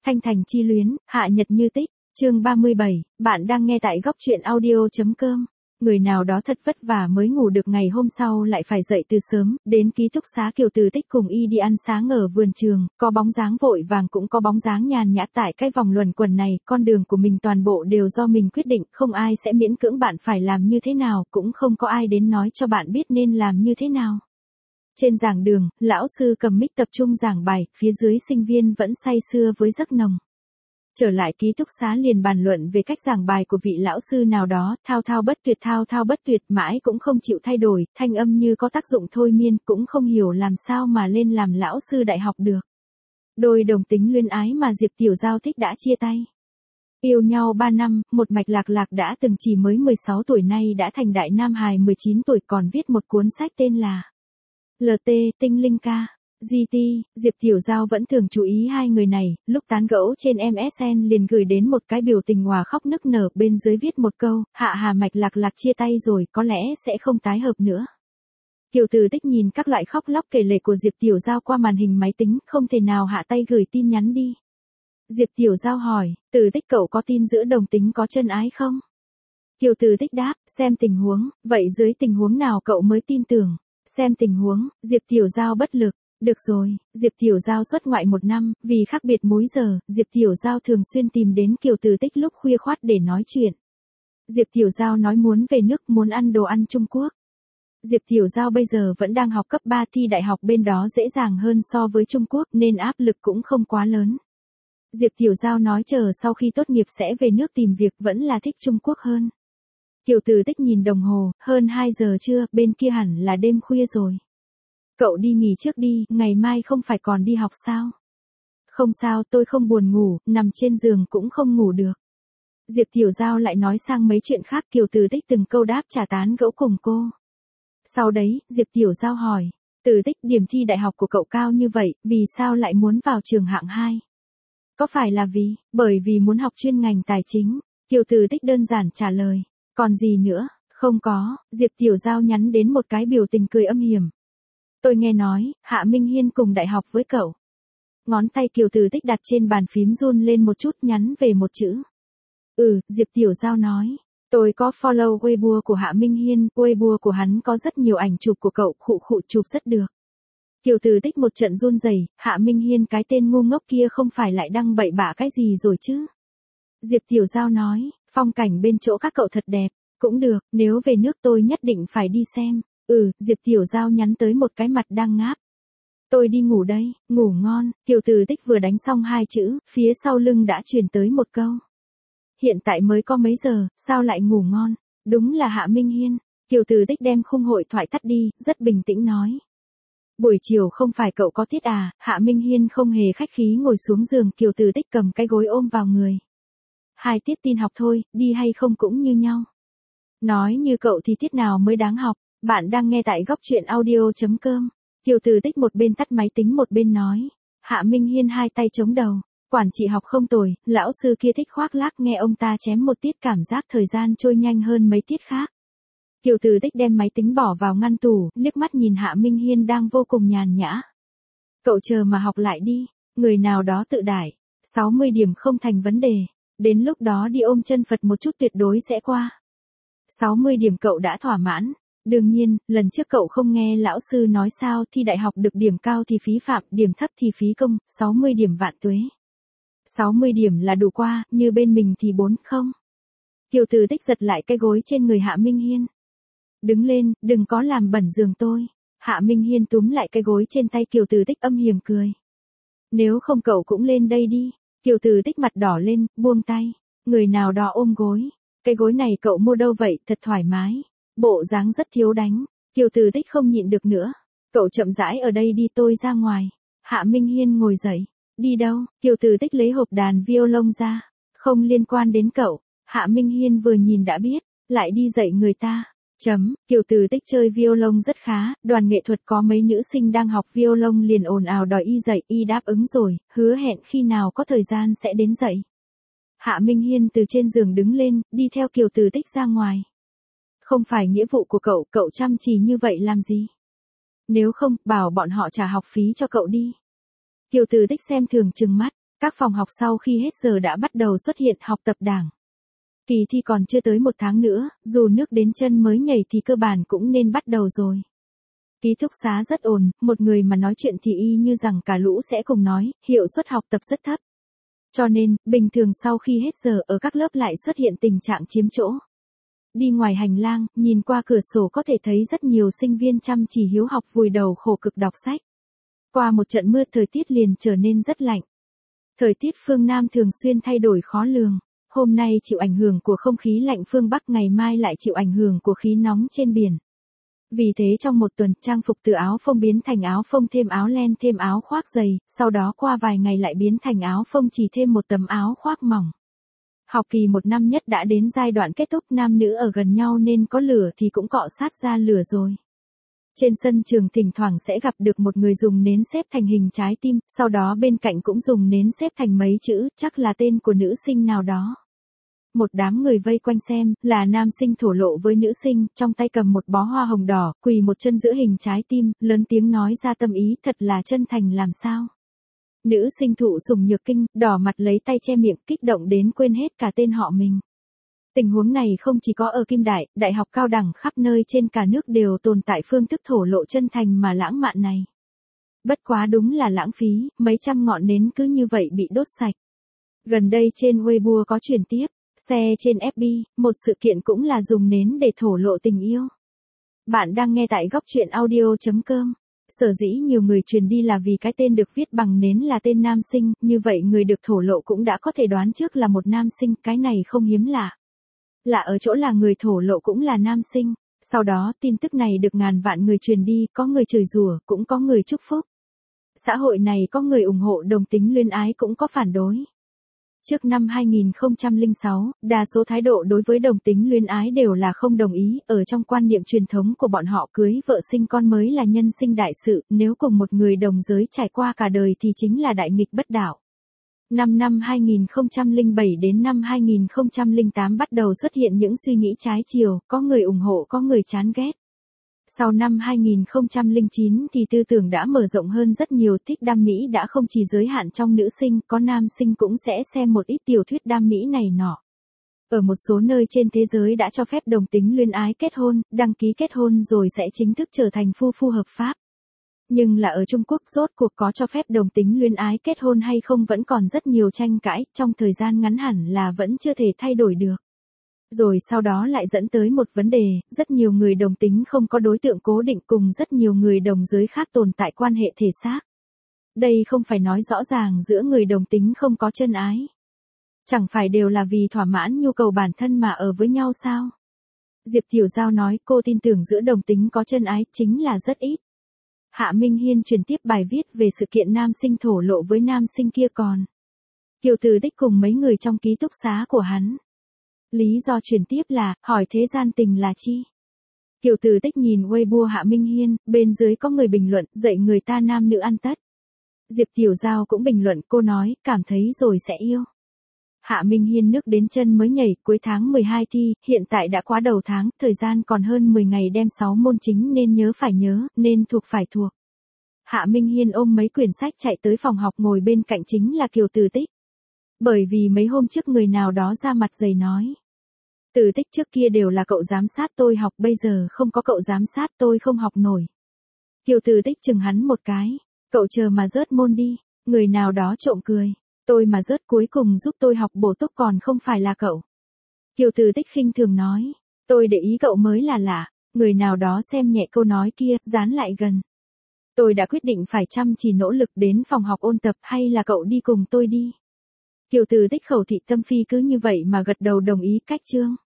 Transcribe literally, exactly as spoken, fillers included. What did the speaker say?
Thanh Thành chi luyến, hạ nhật như tích, chương ba mươi bảy, bạn đang nghe tại góc truyện audio.com. Người nào đó thật vất vả mới ngủ được, ngày hôm sau lại phải dậy từ sớm, đến ký túc xá Kiều Từ Tích cùng y đi ăn sáng ở vườn trường, có bóng dáng vội vàng cũng có bóng dáng nhàn nhã tại cái vòng luẩn quẩn này, con đường của mình toàn bộ đều do mình quyết định, không ai sẽ miễn cưỡng bạn phải làm như thế nào, cũng không có ai đến nói cho bạn biết nên làm như thế nào. Trên giảng đường, lão sư cầm mic tập trung giảng bài, phía dưới sinh viên vẫn say sưa với giấc nồng. Trở lại ký túc xá liền bàn luận về cách giảng bài của vị lão sư nào đó, thao thao bất tuyệt thao thao bất tuyệt mãi cũng không chịu thay đổi, thanh âm như có tác dụng thôi miên, cũng không hiểu làm sao mà lên làm lão sư đại học được. Đôi đồng tính luyến ái mà Diệp Tiểu Giao thích đã chia tay. Yêu nhau ba năm, một mạch lạc lạc đã từng chỉ mới mười sáu tuổi nay đã thành đại nam hài mười chín tuổi, còn viết một cuốn sách tên là lờ tê, Tinh Linh Ca. giê tê, Diệp Tiểu Giao vẫn thường chú ý hai người này, lúc tán gẫu trên em ét en liền gửi đến một cái biểu tình hòa khóc nức nở, bên dưới viết một câu, hạ hà mạch lạc lạc chia tay rồi, có lẽ sẽ không tái hợp nữa. Kiều Từ Tích nhìn các loại khóc lóc kể lể của Diệp Tiểu Giao qua màn hình máy tính, không thể nào hạ tay gửi tin nhắn đi. Diệp Tiểu Giao hỏi, Từ Tích cậu có tin giữa đồng tính có chân ái không? Kiều Từ Tích đáp, xem tình huống, vậy dưới tình huống nào cậu mới tin tưởng? Xem tình huống, Diệp Tiểu Giao bất lực. Được rồi, Diệp Tiểu Giao xuất ngoại một năm, vì khác biệt múi giờ, Diệp Tiểu Giao thường xuyên tìm đến Kiều Từ Tích lúc khuya khoắt để nói chuyện. Diệp Tiểu Giao nói muốn về nước, muốn ăn đồ ăn Trung Quốc. Diệp Tiểu Giao bây giờ vẫn đang học cấp ba, thi đại học bên đó dễ dàng hơn so với Trung Quốc nên áp lực cũng không quá lớn. Diệp Tiểu Giao nói chờ sau khi tốt nghiệp sẽ về nước tìm việc, vẫn là thích Trung Quốc hơn. Kiều Từ Tích nhìn đồng hồ, hơn hai giờ trưa, bên kia hẳn là đêm khuya rồi. Cậu đi nghỉ trước đi, ngày mai không phải còn đi học sao? Không sao, tôi không buồn ngủ, nằm trên giường cũng không ngủ được. Diệp Tiểu Giao lại nói sang mấy chuyện khác, Kiều Từ Tích từng câu đáp trả tán gẫu cùng cô. Sau đấy, Diệp Tiểu Giao hỏi, Từ Tích, điểm thi đại học của cậu cao như vậy, vì sao lại muốn vào trường hạng hai? Có phải là vì, bởi vì muốn học chuyên ngành tài chính? Kiều Từ Tích đơn giản trả lời, còn gì nữa, không có, Diệp Tiểu Giao nhắn đến một cái biểu tình cười âm hiểm. Tôi nghe nói, Hạ Minh Hiên cùng đại học với cậu. Ngón tay Kiều Từ Tích đặt trên bàn phím run lên một chút, nhắn về một chữ. Ừ, Diệp Tiểu Giao nói. Tôi có follow Weibo của Hạ Minh Hiên, Weibo của hắn có rất nhiều ảnh chụp của cậu, khụ khụ chụp rất được. Kiều Từ Tích một trận run rẩy, Hạ Minh Hiên cái tên ngu ngốc kia không phải lại đăng bậy bạ cái gì rồi chứ? Diệp Tiểu Giao nói, phong cảnh bên chỗ các cậu thật đẹp, cũng được, nếu về nước tôi nhất định phải đi xem. Ừ, Diệp Tiểu Giao nhắn tới một cái mặt đang ngáp. Tôi đi ngủ đây, ngủ ngon, Kiều Từ Tích vừa đánh xong hai chữ, phía sau lưng đã truyền tới một câu. Hiện tại mới có mấy giờ, sao lại ngủ ngon? Đúng là Hạ Minh Hiên. Kiều Từ Tích đem khung hội thoại tắt đi, rất bình tĩnh nói. Buổi chiều không phải cậu có tiết à? Hạ Minh Hiên không hề khách khí ngồi xuống giường, Kiều Từ Tích cầm cái gối ôm vào người. Hai tiết tin học thôi, đi hay không cũng như nhau. Nói như cậu thì tiết nào mới đáng học? Bạn đang nghe tại góc truyện audio.com. Kiều Từ Tích một bên tắt máy tính một bên nói. Hạ Minh Hiên hai tay chống đầu. Quản trị học không tồi, lão sư kia thích khoác lác, nghe ông ta chém một tiết cảm giác thời gian trôi nhanh hơn mấy tiết khác. Kiều Từ Tích đem máy tính bỏ vào ngăn tủ, liếc mắt nhìn Hạ Minh Hiên đang vô cùng nhàn nhã. Cậu chờ mà học lại đi, người nào đó tự đãi. sáu mươi điểm không thành vấn đề. Đến lúc đó đi ôm chân Phật một chút tuyệt đối sẽ qua. sáu mươi điểm cậu đã thỏa mãn. Đương nhiên, lần trước cậu không nghe lão sư nói sao, thi đại học được điểm cao thì phí phạm, điểm thấp thì phí công, sáu mươi điểm vạn tuế. sáu mươi điểm là đủ qua, như bên mình thì bốn không. Kiều Từ Tích giật lại cái gối trên người Hạ Minh Hiên. Đứng lên, đừng có làm bẩn giường tôi. Hạ Minh Hiên túm lại cái gối trên tay Kiều Từ Tích âm hiểm cười. Nếu không cậu cũng lên đây đi. Kiều Từ Tích mặt đỏ lên, buông tay. Người nào đó ôm gối. Cái gối này cậu mua đâu vậy, thật thoải mái. Bộ dáng rất thiếu đánh. Kiều Từ Tích không nhịn được nữa. Cậu chậm rãi ở đây đi, tôi ra ngoài. Hạ Minh Hiên ngồi dậy. Đi đâu? Kiều Từ Tích lấy hộp đàn violon ra. Không liên quan đến cậu. Hạ Minh Hiên vừa nhìn đã biết. Lại đi dạy người ta. Chấm, Kiều Từ Tích chơi violon rất khá, đoàn nghệ thuật có mấy nữ sinh đang học violon liền ồn ào đòi y dạy, y đáp ứng rồi, hứa hẹn khi nào có thời gian sẽ đến dạy. Hạ Minh Hiên từ trên giường đứng lên, đi theo Kiều Từ Tích ra ngoài. Không phải nghĩa vụ của cậu, cậu chăm chỉ như vậy làm gì? Nếu không, bảo bọn họ trả học phí cho cậu đi. Kiều Từ Tích xem thường trừng mắt, Các phòng học sau khi hết giờ đã bắt đầu xuất hiện học tập đảng. Kỳ thi còn chưa tới một tháng nữa, dù nước đến chân mới nhảy thì cơ bản cũng nên bắt đầu rồi. Ký túc xá rất ồn, một người mà nói chuyện thì y như rằng cả lũ sẽ cùng nói, hiệu suất học tập rất thấp. Cho nên, bình thường sau khi hết giờ ở các lớp lại xuất hiện tình trạng chiếm chỗ. Đi ngoài hành lang, nhìn qua cửa sổ có thể thấy rất nhiều sinh viên chăm chỉ hiếu học vùi đầu khổ cực đọc sách. Qua một trận mưa thời tiết liền trở nên rất lạnh. Thời tiết phương Nam thường xuyên thay đổi khó lường. Hôm nay chịu ảnh hưởng của không khí lạnh phương Bắc, ngày mai lại chịu ảnh hưởng của khí nóng trên biển. Vì thế trong một tuần, trang phục từ áo phông biến thành áo phông thêm áo len thêm áo khoác dày, sau đó qua vài ngày lại biến thành áo phông chỉ thêm một tấm áo khoác mỏng. Học kỳ một năm nhất đã đến giai đoạn kết thúc, nam nữ ở gần nhau nên có lửa thì cũng cọ sát ra lửa rồi. Trên sân trường thỉnh thoảng sẽ gặp được một người dùng nến xếp thành hình trái tim, sau đó bên cạnh cũng dùng nến xếp thành mấy chữ, chắc là tên của nữ sinh nào đó. Một đám người vây quanh xem, là nam sinh thổ lộ với nữ sinh, trong tay cầm một bó hoa hồng đỏ, quỳ một chân giữa hình trái tim, lớn tiếng nói ra tâm ý, thật là chân thành làm sao. Nữ sinh thụ sủng nhược kinh, đỏ mặt lấy tay che miệng, kích động đến quên hết cả tên họ mình. Tình huống này không chỉ có ở Kim Đại, đại học cao đẳng khắp nơi trên cả nước đều tồn tại phương thức thổ lộ chân thành mà lãng mạn này. Bất quá đúng là lãng phí, mấy trăm ngọn nến cứ như vậy bị đốt sạch. Gần đây trên Weibo có truyền tiếp, xe trên ép bê, một sự kiện cũng là dùng nến để thổ lộ tình yêu. Bạn đang nghe tại góc truyện audio chấm com. Sở dĩ nhiều người truyền đi là vì cái tên được viết bằng nến là tên nam sinh, như vậy người được thổ lộ cũng đã có thể đoán trước là một nam sinh, cái này không hiếm lạ. Lạ ở chỗ là người thổ lộ cũng là nam sinh, sau đó tin tức này được ngàn vạn người truyền đi, có người chửi rủa, cũng có người chúc phúc. Xã hội này có người ủng hộ đồng tính luyến ái cũng có phản đối. Trước năm hai nghìn không trăm lẻ sáu, đa số thái độ đối với đồng tính luyến ái đều là không đồng ý, ở trong quan niệm truyền thống của bọn họ cưới vợ sinh con mới là nhân sinh đại sự, nếu cùng một người đồng giới trải qua cả đời thì chính là đại nghịch bất đạo. Năm năm hai nghìn không trăm lẻ bảy đến năm hai nghìn không trăm lẻ tám bắt đầu xuất hiện những suy nghĩ trái chiều, có người ủng hộ có người chán ghét. Sau năm hai nghìn không trăm lẻ chín thì tư tưởng đã mở rộng hơn rất nhiều, thích đam mỹ đã không chỉ giới hạn trong nữ sinh, có nam sinh cũng sẽ xem một ít tiểu thuyết đam mỹ này nọ. Ở một số nơi trên thế giới đã cho phép đồng tính luyến ái kết hôn, đăng ký kết hôn rồi sẽ chính thức trở thành phu phu hợp pháp. Nhưng là ở Trung Quốc rốt cuộc có cho phép đồng tính luyến ái kết hôn hay không vẫn còn rất nhiều tranh cãi, trong thời gian ngắn hẳn là vẫn chưa thể thay đổi được. Rồi sau đó lại dẫn tới một vấn đề, rất nhiều người đồng tính không có đối tượng cố định cùng rất nhiều người đồng giới khác tồn tại quan hệ thể xác. Đây không phải nói rõ ràng giữa người đồng tính không có chân ái. Chẳng phải đều là vì thỏa mãn nhu cầu bản thân mà ở với nhau sao? Diệp Tiểu Giao nói cô tin tưởng giữa đồng tính có chân ái chính là rất ít. Hạ Minh Hiên truyền tiếp bài viết về sự kiện nam sinh thổ lộ với nam sinh kia còn. Kiều Từ Tích cùng mấy người trong ký túc xá của hắn. Lý do truyền tiếp là, hỏi thế gian tình là chi? Kiều Từ Tích nhìn Weibo Hạ Minh Hiên, bên dưới có người bình luận, dạy người ta nam nữ ăn tất. Diệp Tiểu Giao cũng bình luận, cô nói, cảm thấy rồi sẽ yêu. Hạ Minh Hiên nước đến chân mới nhảy, cuối tháng mười hai thi, hiện tại đã quá đầu tháng, thời gian còn hơn mười ngày đem sáu môn chính nên nhớ phải nhớ, nên thuộc phải thuộc. Hạ Minh Hiên ôm mấy quyển sách chạy tới phòng học, ngồi bên cạnh chính là Kiều Từ Tích. Bởi vì mấy hôm trước người nào đó ra mặt dày nói. Từ Tích trước kia đều là cậu giám sát tôi học, bây giờ không có cậu giám sát tôi không học nổi. Kiều Từ Tích chừng hắn một cái, cậu chờ mà rớt môn đi, người nào đó trộm cười. Tôi mà rớt cuối cùng giúp tôi học bổ túc còn không phải là cậu. Kiều Từ Tích khinh thường nói, tôi để ý cậu mới là lạ, người nào đó xem nhẹ câu nói kia, dán lại gần. Tôi đã quyết định phải chăm chỉ nỗ lực đến phòng học ôn tập, hay là cậu đi cùng tôi đi. Kiều Từ Tích khẩu thị tâm phi cứ như vậy mà gật đầu đồng ý cách chương.